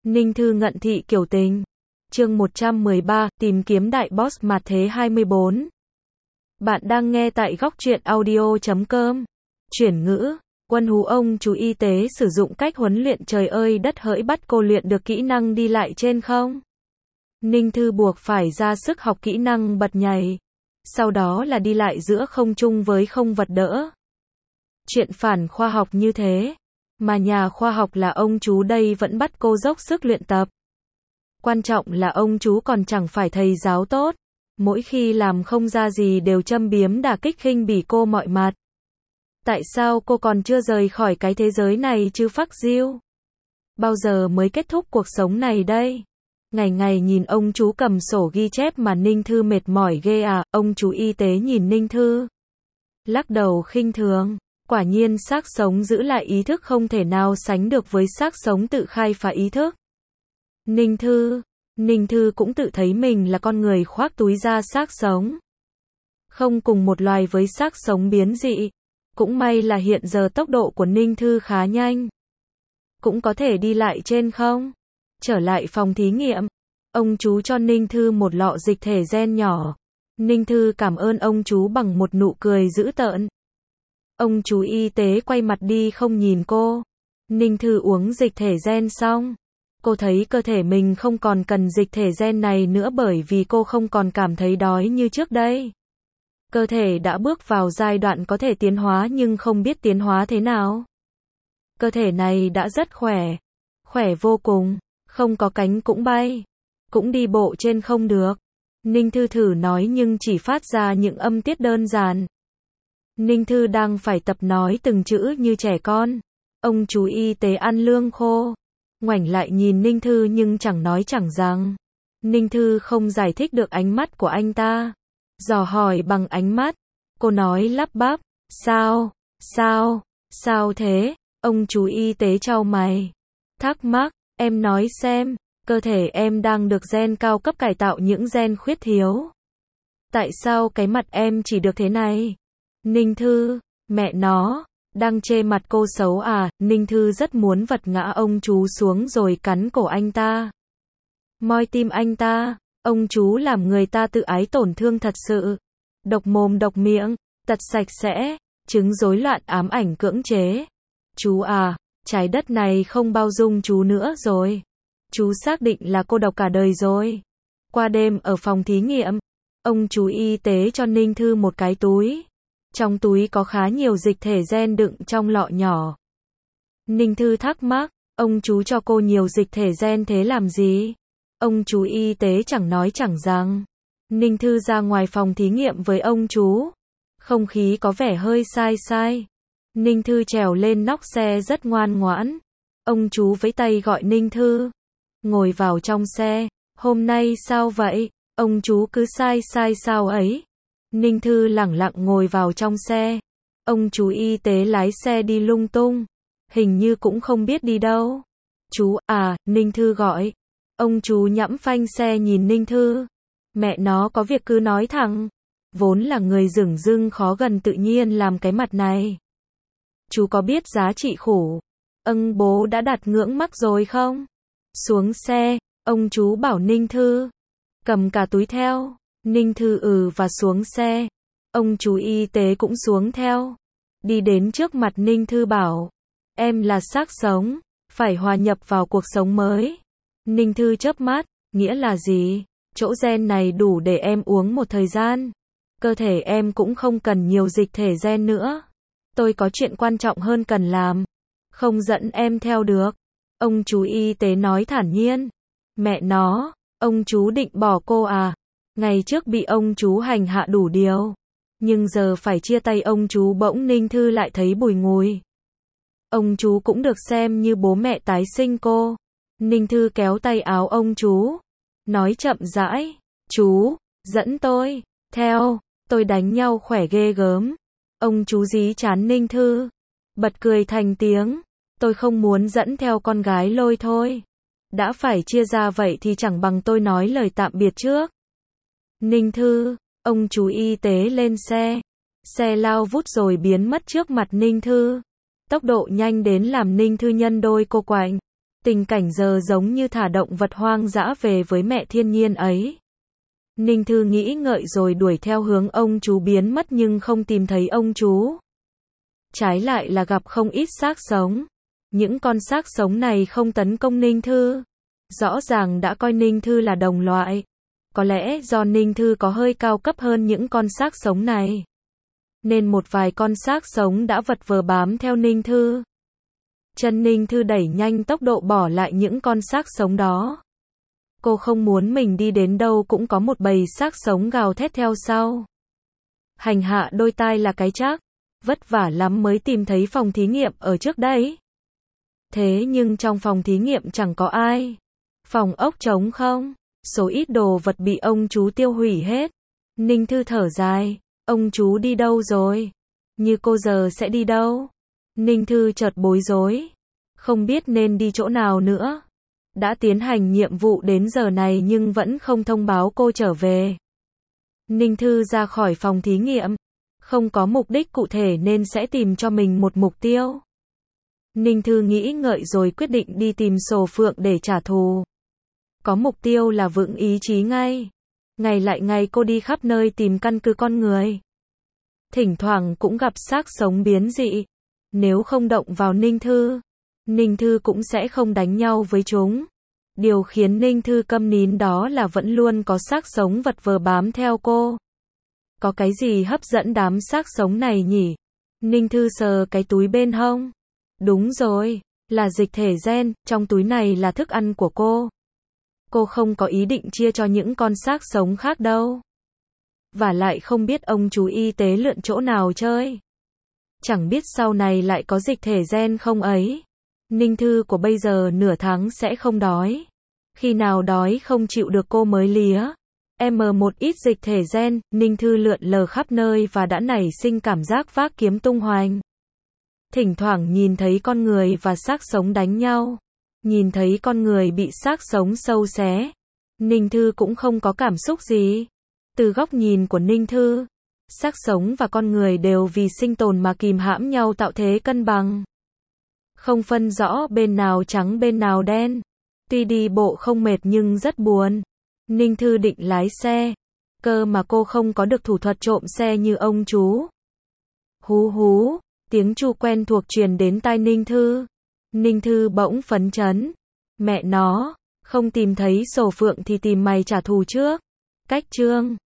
Ninh Thư ngận thị kiểu tình. Chương 113, tìm kiếm đại boss mặt thế 24. Bạn đang nghe tại góc truyện audio.com. Chuyển ngữ, Quân Hú ông chú y tế sử dụng cách huấn luyện trời ơi đất hỡi bắt cô luyện được kỹ năng đi lại trên không. Ninh Thư buộc phải ra sức học kỹ năng bật nhảy. Sau đó là đi lại giữa không trung với không vật đỡ. Chuyện phản khoa học như thế. Mà nhà khoa học là ông chú đây vẫn bắt cô dốc sức luyện tập. Quan trọng là ông chú còn chẳng phải thầy giáo tốt. Mỗi khi làm không ra gì đều châm biếm đả kích khinh bỉ cô mọi mặt. Tại sao cô còn chưa rời khỏi cái thế giới này chứ phắc diêu? Bao giờ mới kết thúc cuộc sống này đây? Ngày ngày nhìn ông chú cầm sổ ghi chép mà Ninh Thư mệt mỏi ghê à, ông chú y tế nhìn Ninh Thư. Lắc đầu khinh thường. Quả nhiên xác sống giữ lại ý thức không thể nào sánh được với xác sống tự khai phá ý thức. Ninh Thư cũng tự thấy mình là con người khoác túi da xác sống. Không cùng một loài với xác sống biến dị. Cũng may là hiện giờ tốc độ của Ninh Thư khá nhanh. Cũng có thể đi lại trên không. Trở lại phòng thí nghiệm. Ông chú cho Ninh Thư một lọ dịch thể gen nhỏ. Ninh Thư cảm ơn ông chú bằng một nụ cười dữ tợn. Ông chú y tế quay mặt đi không nhìn cô. Ninh Thư uống dịch thể gen xong. Cô thấy cơ thể mình không còn cần dịch thể gen này nữa bởi vì cô không còn cảm thấy đói như trước đây. Cơ thể đã bước vào giai đoạn có thể tiến hóa nhưng không biết tiến hóa thế nào. Cơ thể này đã rất khỏe. Khỏe vô cùng. Không có cánh cũng bay. Cũng đi bộ trên không được. Ninh Thư thử nói nhưng chỉ phát ra những âm tiết đơn giản. Ninh Thư đang phải tập nói từng chữ như trẻ con. Ông chú y tế ăn lương khô. Ngoảnh lại nhìn Ninh Thư nhưng chẳng nói chẳng rằng. Ninh Thư không giải thích được ánh mắt của anh ta. Dò hỏi bằng ánh mắt. Cô nói lắp bắp. Sao thế? Ông chú y tế chau mày. Thắc mắc, em nói xem. Cơ thể em đang được gen cao cấp cải tạo những gen khuyết thiếu. Tại sao cái mặt em chỉ được thế này? Ninh Thư, mẹ nó, đang chê mặt cô xấu à? Ninh Thư rất muốn vật ngã ông chú xuống rồi cắn cổ anh ta. Moi tim anh ta, ông chú làm người ta tự ái tổn thương thật sự. Độc mồm độc miệng, tật sạch sẽ, chứng rối loạn ám ảnh cưỡng chế. Chú à, trái đất này không bao dung chú nữa rồi. Chú xác định là cô độc cả đời rồi. Qua đêm ở phòng thí nghiệm, ông chú y tế cho Ninh Thư một cái túi. Trong túi có khá nhiều dịch thể gen đựng trong lọ nhỏ. Ninh Thư thắc mắc, ông chú cho cô nhiều dịch thể gen thế làm gì? Ông chú y tế chẳng nói chẳng rằng. Ninh Thư ra ngoài phòng thí nghiệm với ông chú. Không khí có vẻ hơi sai. Ninh Thư trèo lên nóc xe rất ngoan ngoãn. Ông chú vẫy tay gọi Ninh Thư. Ngồi vào trong xe. Hôm nay sao vậy? Ông chú cứ sai sao ấy? Ninh Thư lẳng lặng ngồi vào trong xe. Ông chú y tế lái xe đi lung tung. Hình như cũng không biết đi đâu. Chú à, Ninh Thư gọi. Ông chú nhẫm phanh xe nhìn Ninh Thư. Mẹ nó có việc cứ nói thẳng. Vốn là người dửng dưng khó gần tự nhiên làm cái mặt này. Chú có biết giá trị khủ. Bố đã đặt ngưỡng mắc rồi không? Xuống xe, ông chú bảo Ninh Thư. Cầm cả túi theo. Ninh Thư và xuống xe. Ông chú y tế cũng xuống theo. Đi đến trước mặt Ninh Thư bảo. Em là xác sống. Phải hòa nhập vào cuộc sống mới. Ninh Thư chớp mắt. Nghĩa là gì? Chỗ gen này đủ để em uống một thời gian. Cơ thể em cũng không cần nhiều dịch thể gen nữa. Tôi có chuyện quan trọng hơn cần làm. Không dẫn em theo được. Ông chú y tế nói thản nhiên. Mẹ nó, ông chú định bỏ cô à? Ngày trước bị ông chú hành hạ đủ điều. Nhưng giờ phải chia tay ông chú bỗng Ninh Thư lại thấy bùi ngùi. Ông chú cũng được xem như bố mẹ tái sinh cô. Ninh Thư kéo tay áo ông chú. Nói chậm rãi. Chú, dẫn tôi. Theo, tôi đánh nhau khỏe ghê gớm. Ông chú dí chán Ninh Thư. Bật cười thành tiếng. Tôi không muốn dẫn theo con gái lôi thôi. Đã phải chia ra vậy thì chẳng bằng tôi nói lời tạm biệt trước. Ninh Thư, ông chú y tế lên xe. Xe lao vút rồi biến mất trước mặt Ninh Thư. Tốc độ nhanh đến làm Ninh Thư nhân đôi cô quạnh. Tình cảnh giờ giống như thả động vật hoang dã về với mẹ thiên nhiên ấy. Ninh Thư nghĩ ngợi rồi đuổi theo hướng ông chú biến mất nhưng không tìm thấy ông chú. Trái lại là gặp không ít xác sống. Những con xác sống này không tấn công Ninh Thư. Rõ ràng đã coi Ninh Thư là đồng loại. Có lẽ do Ninh Thư có hơi cao cấp hơn những con xác sống này, nên một vài con xác sống đã vật vờ bám theo Ninh Thư. Chân Ninh Thư đẩy nhanh tốc độ bỏ lại những con xác sống đó. Cô không muốn mình đi đến đâu cũng có một bầy xác sống gào thét theo sau. Hành hạ đôi tai là cái chắc. Vất vả lắm mới tìm thấy phòng thí nghiệm ở trước đấy. Thế nhưng trong phòng thí nghiệm chẳng có ai. Phòng ốc trống không. Số ít đồ vật bị ông chú tiêu hủy hết. Ninh Thư thở dài. Ông chú đi đâu rồi? Như cô giờ sẽ đi đâu? Ninh Thư chợt bối rối. Không biết nên đi chỗ nào nữa. Đã tiến hành nhiệm vụ đến giờ này nhưng vẫn không thông báo cô trở về. Ninh Thư ra khỏi phòng thí nghiệm. Không có mục đích cụ thể nên sẽ tìm cho mình một mục tiêu. Ninh Thư nghĩ ngợi rồi quyết định đi tìm Sổ Phượng để trả thù. Có mục tiêu là vững ý chí ngay. Ngày lại ngày cô đi khắp nơi tìm căn cứ con người. Thỉnh thoảng cũng gặp xác sống biến dị. Nếu không động vào Ninh Thư cũng sẽ không đánh nhau với chúng. Điều khiến Ninh Thư câm nín đó là vẫn luôn có xác sống vật vờ bám theo cô. Có cái gì hấp dẫn đám xác sống này nhỉ? Ninh Thư sờ cái túi bên hông. Đúng rồi, là dịch thể gen, trong túi này là thức ăn của cô. Cô không có ý định chia cho những con xác sống khác đâu. Và lại không biết ông chú y tế lượn chỗ nào chơi. Chẳng biết sau này lại có dịch thể gen không ấy. Ninh Thư của bây giờ nửa tháng sẽ không đói. Khi nào đói không chịu được cô mới lía. Một ít dịch thể gen, Ninh Thư lượn lờ khắp nơi và đã nảy sinh cảm giác vác kiếm tung hoành. Thỉnh thoảng nhìn thấy con người và xác sống đánh nhau. Nhìn thấy con người bị xác sống sâu xé. Ninh Thư cũng không có cảm xúc gì. Từ góc nhìn của Ninh Thư, xác sống và con người đều vì sinh tồn mà kìm hãm nhau tạo thế cân bằng. Không phân rõ bên nào trắng bên nào đen. Tuy đi bộ không mệt nhưng rất buồn. Ninh Thư định lái xe. Cơ mà cô không có được thủ thuật trộm xe như ông chú. Hú hú, tiếng chu quen thuộc truyền đến tai Ninh Thư. Ninh Thư bỗng phấn chấn. Mẹ nó, không tìm thấy Sổ Phượng thì tìm mày trả thù trước. Cách chương